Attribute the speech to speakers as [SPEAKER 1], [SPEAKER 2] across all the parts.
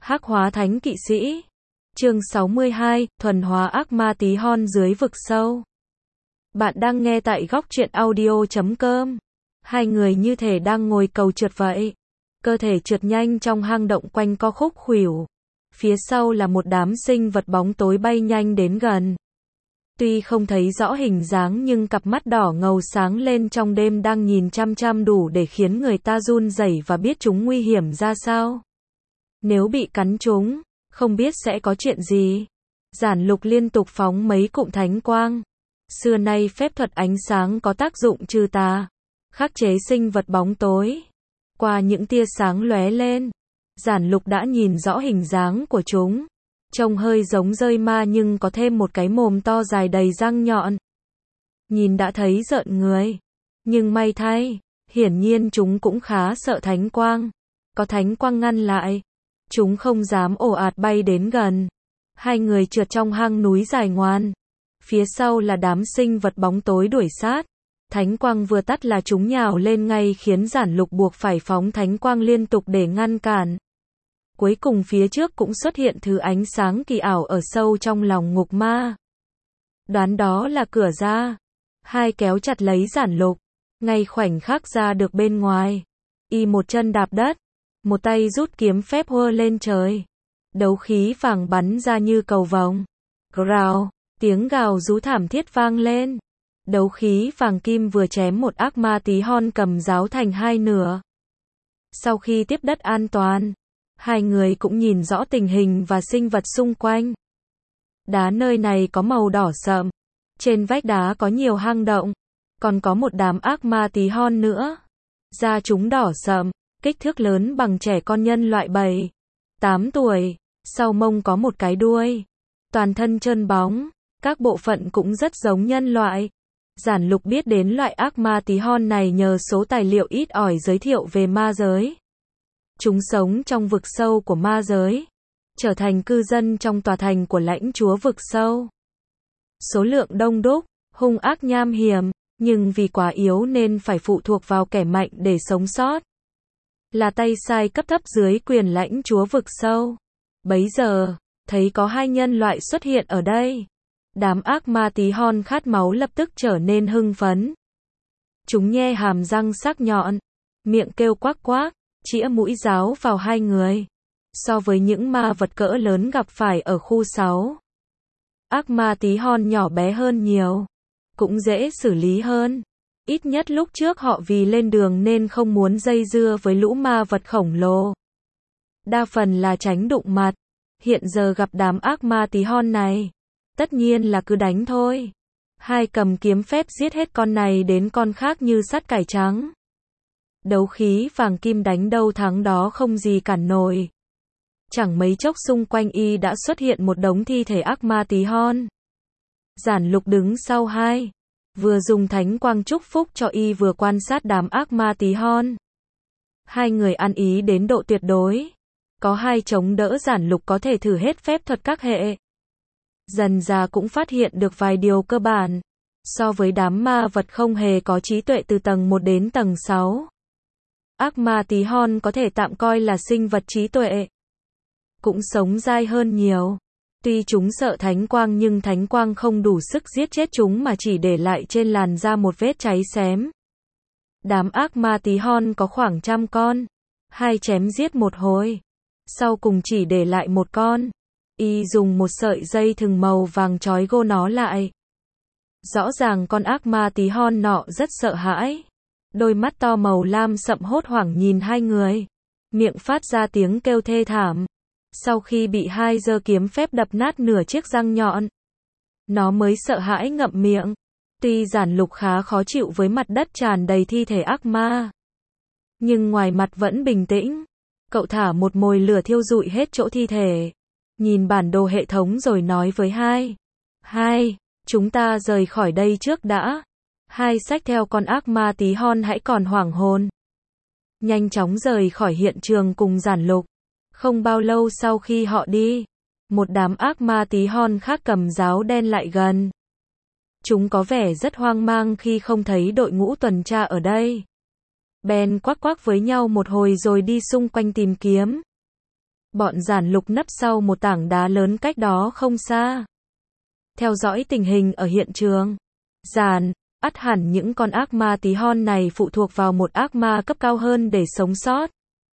[SPEAKER 1] Hắc hóa thánh kỵ sĩ. Chương 62, thuần hóa ác ma tí hon dưới vực sâu. Bạn đang nghe tại góc truyện audio.com. Hai người như thể đang ngồi cầu trượt vậy. Cơ thể trượt nhanh trong hang động quanh co khúc khuỷu. Phía sau là một đám sinh vật bóng tối bay nhanh đến gần. Tuy không thấy rõ hình dáng nhưng cặp mắt đỏ ngầu sáng lên trong đêm đang nhìn chăm chăm đủ để khiến người ta run rẩy và biết chúng nguy hiểm ra sao. Nếu bị cắn chúng, không biết sẽ có chuyện gì. Giản Lục liên tục phóng mấy cụm thánh quang. Xưa nay phép thuật ánh sáng có tác dụng trừ tà, khắc chế sinh vật bóng tối. Qua những tia sáng lóe lên, Giản Lục đã nhìn rõ hình dáng của chúng. Trông hơi giống rơi ma nhưng có thêm một cái mồm to dài đầy răng nhọn. Nhìn đã thấy rợn người. Nhưng may thay, hiển nhiên chúng cũng khá sợ thánh quang. Có thánh quang ngăn lại, chúng không dám ồ ạt bay đến gần. Hai người trượt trong hang núi dài ngoan. Phía sau là đám sinh vật bóng tối đuổi sát. Thánh quang vừa tắt là chúng nhào lên ngay khiến Giản Lục buộc phải phóng thánh quang liên tục để ngăn cản. Cuối cùng phía trước cũng xuất hiện thứ ánh sáng kỳ ảo ở sâu trong lòng ngục ma. Đoán đó là cửa ra. Hai kéo chặt lấy Giản Lục. Ngay khoảnh khắc ra được bên ngoài, y một chân đạp đất, một tay rút kiếm phép hơ lên trời. Đấu khí vàng bắn ra như cầu vồng. Gào, tiếng gào rú thảm thiết vang lên. Đấu khí vàng kim vừa chém một ác ma tí hon cầm giáo thành hai nửa. Sau khi tiếp đất an toàn, hai người cũng nhìn rõ tình hình và sinh vật xung quanh. Đá nơi này có màu đỏ sậm. Trên vách đá có nhiều hang động. Còn có một đám ác ma tí hon nữa. Da chúng đỏ sậm, kích thước lớn bằng trẻ con nhân loại 7-8 tuổi. Sau mông có một cái đuôi. Toàn thân trơn bóng. Các bộ phận cũng rất giống nhân loại. Giản Lục biết đến loại ác ma tí hon này nhờ số tài liệu ít ỏi giới thiệu về ma giới. Chúng sống trong vực sâu của ma giới, trở thành cư dân trong tòa thành của lãnh chúa vực sâu. Số lượng đông đúc, hung ác nham hiểm, nhưng vì quá yếu nên phải phụ thuộc vào kẻ mạnh để sống sót. Là tay sai cấp thấp dưới quyền lãnh chúa vực sâu. Bấy giờ, thấy có hai nhân loại xuất hiện ở đây. Đám ác ma tí hon khát máu lập tức trở nên hưng phấn. Chúng nhe hàm răng sắc nhọn, miệng kêu quác quác, chĩa mũi giáo vào hai người. So với những ma vật cỡ lớn gặp phải ở khu 6, ác ma tí hon nhỏ bé hơn nhiều, cũng dễ xử lý hơn. Ít nhất lúc trước họ vì lên đường nên không muốn dây dưa với lũ ma vật khổng lồ. Đa phần là tránh đụng mặt. Hiện giờ gặp đám ác ma tí hon này, tất nhiên là cứ đánh thôi. Hai cầm kiếm phép giết hết con này đến con khác như sắt cải trắng. Đấu khí vàng kim đánh đâu thắng đó không gì cản nổi. Chẳng mấy chốc xung quanh y đã xuất hiện một đống thi thể ác ma tí hon. Giản Lục đứng sau hai, vừa dùng thánh quang chúc phúc cho y vừa quan sát đám ác ma tí hon. Hai người ăn ý đến độ tuyệt đối. Có hai chống đỡ Giản Lục có thể thử hết phép thuật các hệ. Dần dà cũng phát hiện được vài điều cơ bản. So với đám ma vật không hề có trí tuệ từ tầng 1 đến tầng 6. Ác ma tí hon có thể tạm coi là sinh vật trí tuệ. Cũng sống dai hơn nhiều. Tuy chúng sợ thánh quang nhưng thánh quang không đủ sức giết chết chúng mà chỉ để lại trên làn da một vết cháy xém. Đám ác ma tí hon có khoảng 100 con. Hai chém giết một hồi. Sau cùng chỉ để lại một con. Y dùng một sợi dây thừng màu vàng trói gô nó lại. Rõ ràng con ác ma tí hon nọ rất sợ hãi. Đôi mắt to màu lam sậm hốt hoảng nhìn hai người. Miệng phát ra tiếng kêu thê thảm. Sau khi bị hai giơ kiếm phép đập nát nửa chiếc răng nhọn, nó mới sợ hãi ngậm miệng. Tuy Giản Lục khá khó chịu với mặt đất tràn đầy thi thể ác ma, nhưng ngoài mặt vẫn bình tĩnh. Cậu thả một mồi lửa thiêu rụi hết chỗ thi thể. Nhìn bản đồ hệ thống rồi nói với hai, chúng ta rời khỏi đây trước đã. Hai xách theo con ác ma tí hon hãy còn hoảng hồn. Nhanh chóng rời khỏi hiện trường cùng Giản Lục. Không bao lâu sau khi họ đi, một đám ác ma tí hon khác cầm giáo đen lại gần. Chúng có vẻ rất hoang mang khi không thấy đội ngũ tuần tra ở đây. Bèn quắc quắc với nhau một hồi rồi đi xung quanh tìm kiếm. Bọn giản lục nấp sau một tảng đá lớn cách đó không xa. Theo dõi tình hình ở hiện trường. Ắt hẳn những con ác ma tí hon này phụ thuộc vào một ác ma cấp cao hơn để sống sót.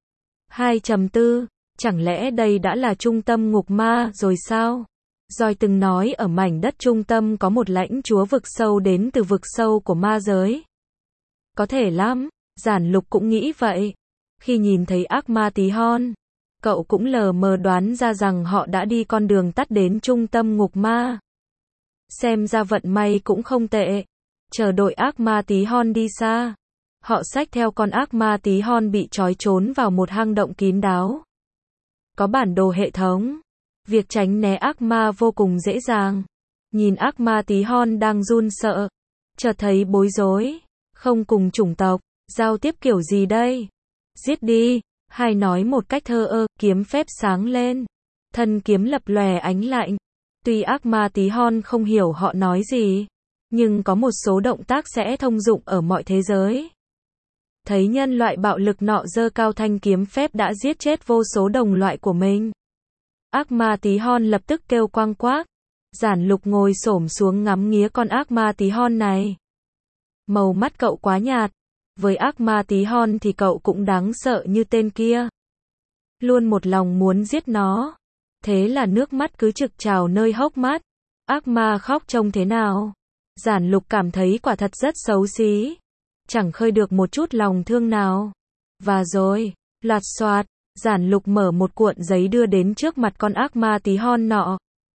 [SPEAKER 1] 2.4 Chẳng lẽ đây đã là trung tâm ngục ma rồi sao? Joy từng nói ở mảnh đất trung tâm có một lãnh chúa vực sâu đến từ vực sâu của ma giới. Có thể lắm, giản lục cũng nghĩ vậy. Khi nhìn thấy ác ma tí hon, cậu cũng lờ mờ đoán ra rằng họ đã đi con đường tắt đến trung tâm ngục ma. Xem ra vận may cũng không tệ. Chờ đội ác ma tí hon đi xa, họ xách theo con ác ma tí hon bị trói trốn vào một hang động kín đáo. Có bản đồ hệ thống. Việc tránh né ác ma vô cùng dễ dàng. Nhìn ác ma tí hon đang run sợ, chợt thấy bối rối. Không cùng chủng tộc, giao tiếp kiểu gì đây? Giết đi, hai nói một cách thờ ơ, kiếm phép sáng lên. Thân kiếm lập lòe ánh lạnh. Tuy ác ma tí hon không hiểu họ nói gì, nhưng có một số động tác sẽ thông dụng ở mọi thế giới. Thấy nhân loại bạo lực nọ giơ cao thanh kiếm phép đã giết chết vô số đồng loại của mình. Ác ma tí hon lập tức kêu quang quác. Giản lục ngồi xổm xuống ngắm nghía con ác ma tí hon này. Màu mắt cậu quá nhạt. Với ác ma tí hon thì cậu cũng đáng sợ như tên kia. Luôn một lòng muốn giết nó. Thế là nước mắt cứ trực trào nơi hốc mắt. Ác ma khóc trông thế nào? Giản lục cảm thấy quả thật rất xấu xí. Chẳng khơi được một chút lòng thương nào. Và rồi, loạt xoạt, giản lục mở một cuộn giấy đưa đến trước mặt con ác ma tí hon nọ.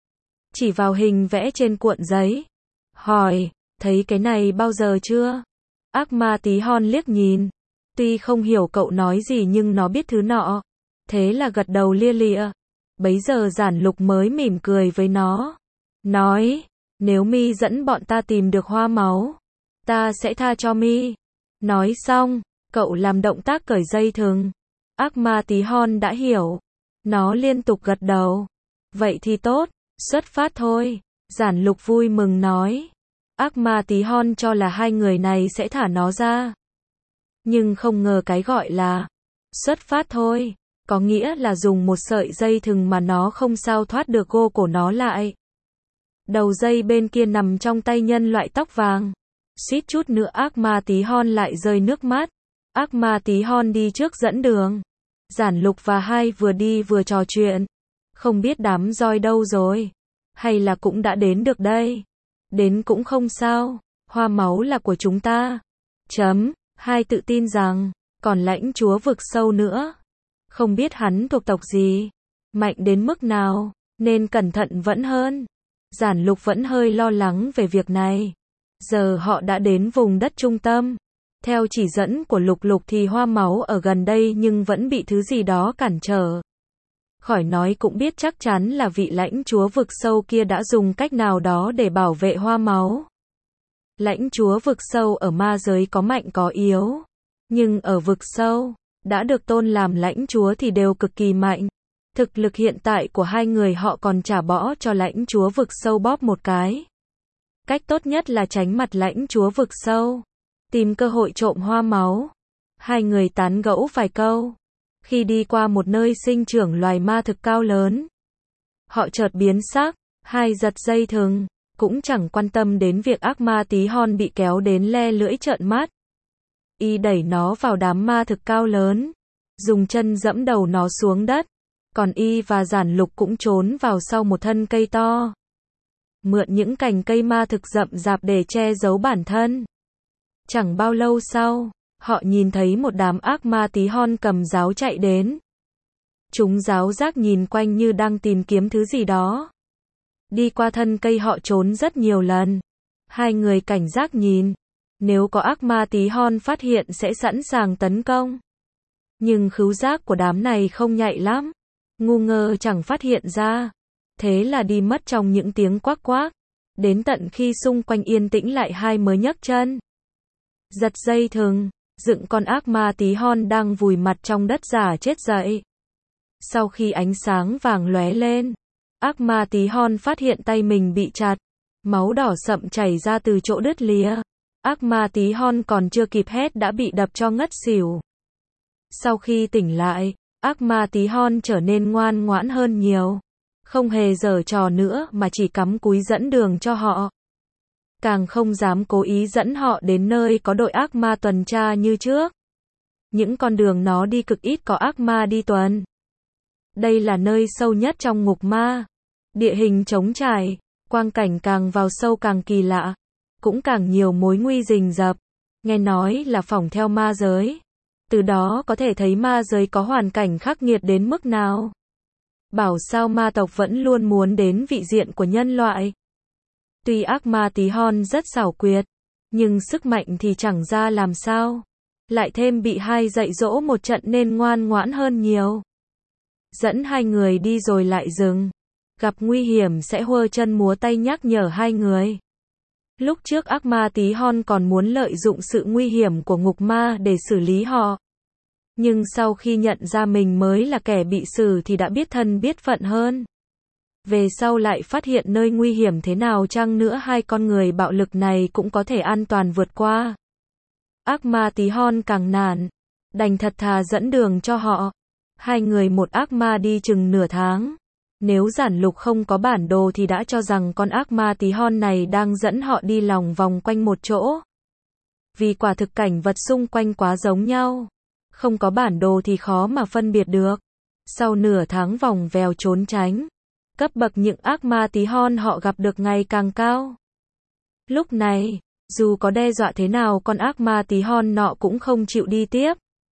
[SPEAKER 1] Chỉ vào hình vẽ trên cuộn giấy. Hỏi, thấy cái này bao giờ chưa? Ác ma tí hon liếc nhìn. Tuy không hiểu cậu nói gì nhưng nó biết thứ nọ. Thế là gật đầu lia lịa. Bấy giờ giản lục mới mỉm cười với nó. Nói, nếu mi dẫn bọn ta tìm được hoa máu, ta sẽ tha cho mi. Nói xong, cậu làm động tác cởi dây thừng. Ác ma tí hon đã hiểu. Nó liên tục gật đầu. Vậy thì tốt, xuất phát thôi. Giản lục vui mừng nói. Ác ma tí hon cho là hai người này sẽ thả nó ra. Nhưng không ngờ cái gọi là xuất phát thôi, có nghĩa là dùng một sợi dây thừng mà nó không sao thoát được gô của nó lại. Đầu dây bên kia nằm trong tay nhân loại tóc vàng. Suýt chút nữa ác ma tí hon lại rơi nước mắt. Ác ma tí hon đi trước dẫn đường. Giản lục và hai vừa đi vừa trò chuyện. Không biết đám roi đâu rồi. Hay là cũng đã đến được đây. Đến cũng không sao. Hoa máu là của chúng ta. Hai tự tin rằng, còn lãnh chúa vực sâu nữa. Không biết hắn thuộc tộc gì. Mạnh đến mức nào. Nên cẩn thận vẫn hơn. Giản lục vẫn hơi lo lắng về việc này. Giờ họ đã đến vùng đất trung tâm. Theo chỉ dẫn của lục lục thì hoa máu ở gần đây nhưng vẫn bị thứ gì đó cản trở. Khỏi nói cũng biết chắc chắn là vị lãnh chúa vực sâu kia đã dùng cách nào đó để bảo vệ hoa máu. Lãnh chúa vực sâu ở ma giới có mạnh có yếu. Nhưng ở vực sâu, đã được tôn làm lãnh chúa thì đều cực kỳ mạnh. Thực lực hiện tại của hai người họ còn trả bỏ cho lãnh chúa vực sâu bóp một cái. Cách tốt nhất là tránh mặt lãnh chúa vực sâu. Tìm cơ hội trộm hoa máu. Hai người tán gẫu vài câu. Khi đi qua một nơi sinh trưởng loài ma thực cao lớn, họ chợt biến sắc. Hai giật dây thừng. Cũng chẳng quan tâm đến việc ác ma tí hon bị kéo đến le lưỡi trợn mắt. Y đẩy nó vào đám ma thực cao lớn. Dùng chân dẫm đầu nó xuống đất. Còn Y và giản lục cũng trốn vào sau một thân cây to. Mượn những cành cây ma thực rậm rạp để che giấu bản thân. Chẳng bao lâu sau, họ nhìn thấy một đám ác ma tí hon cầm giáo chạy đến. Chúng giáo giác nhìn quanh như đang tìm kiếm thứ gì đó. Đi qua thân cây họ trốn rất nhiều lần. Hai người cảnh giác nhìn. Nếu có ác ma tí hon phát hiện sẽ sẵn sàng tấn công. Nhưng khứu giác của đám này không nhạy lắm. Ngu ngơ chẳng phát hiện ra. Thế là đi mất trong những tiếng quác quác. Đến tận khi xung quanh yên tĩnh lại hai mới nhấc chân. Giật dây thừng, dựng con ác ma tí hon đang vùi mặt trong đất giả chết dậy. Sau khi ánh sáng vàng lóe lên, ác ma tí hon phát hiện tay mình bị chặt. Máu đỏ sậm chảy ra từ chỗ đứt lìa. Ác ma tí hon còn chưa kịp hét đã bị đập cho ngất xỉu. Sau khi tỉnh lại, Ác ma tí hon trở nên ngoan ngoãn hơn nhiều. Không hề giở trò nữa mà chỉ cắm cúi dẫn đường cho họ. Càng không dám cố ý dẫn họ đến nơi có đội ác ma tuần tra như trước. Những con đường nó đi cực ít có ác ma đi tuần. Đây là nơi sâu nhất trong ngục ma. Địa hình trống trải, quang cảnh càng vào sâu càng kỳ lạ, cũng càng nhiều mối nguy rình rập. Nghe nói là phỏng theo ma giới. Từ đó có thể thấy ma giới có hoàn cảnh khắc nghiệt đến mức nào. Bảo sao ma tộc vẫn luôn muốn đến vị diện của nhân loại. Tuy ác ma tí hon rất xảo quyệt, nhưng sức mạnh thì chẳng ra làm sao. Lại thêm bị hai dạy dỗ một trận nên ngoan ngoãn hơn nhiều. Dẫn hai người đi rồi lại dừng. Gặp nguy hiểm sẽ huơ chân múa tay nhắc nhở hai người. Lúc trước ác ma tí hon còn muốn lợi dụng sự nguy hiểm của ngục ma để xử lý họ. Nhưng sau khi nhận ra mình mới là kẻ bị xử thì đã biết thân biết phận hơn. Về sau lại phát hiện nơi nguy hiểm thế nào chăng nữa hai con người bạo lực này cũng có thể an toàn vượt qua. Ác ma tí hon càng nản, đành thật thà dẫn đường cho họ. Hai người một ác ma đi chừng nửa tháng. Nếu giản lục không có bản đồ thì đã cho rằng con ác ma tí hon này đang dẫn họ đi lòng vòng quanh một chỗ. Vì quả thực cảnh vật xung quanh quá giống nhau. Không có bản đồ thì khó mà phân biệt được. Sau nửa tháng vòng vèo trốn tránh, cấp bậc những ác ma tí hon họ gặp được ngày càng cao. Lúc này, dù có đe dọa thế nào con ác ma tí hon nọ cũng không chịu đi tiếp.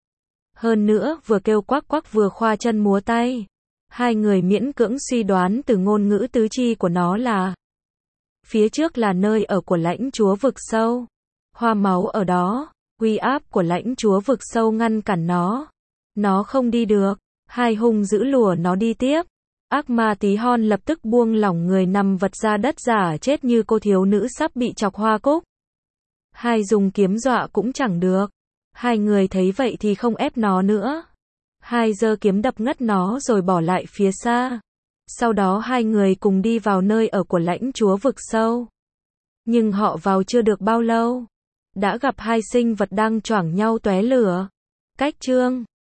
[SPEAKER 1] Hơn nữa, vừa kêu quắc quắc vừa khoa chân múa tay. Hai người miễn cưỡng suy đoán từ ngôn ngữ tứ chi của nó là phía trước là nơi ở của lãnh chúa vực sâu. Hoa máu ở đó, uy áp của lãnh chúa vực sâu ngăn cản nó. Nó không đi được, hai hung dữ lùa nó đi tiếp. Ác ma tí hon lập tức buông lỏng người nằm vật ra đất giả chết như cô thiếu nữ sắp bị chọc hoa cúc. Hai dùng kiếm dọa cũng chẳng được. Hai người thấy vậy thì không ép nó nữa. Hai giơ kiếm đập ngất nó rồi bỏ lại phía xa. Sau đó hai người cùng đi vào nơi ở của lãnh chúa vực sâu. Nhưng họ vào chưa được bao lâu, đã gặp hai sinh vật đang choảng nhau tóe lửa. Cách chương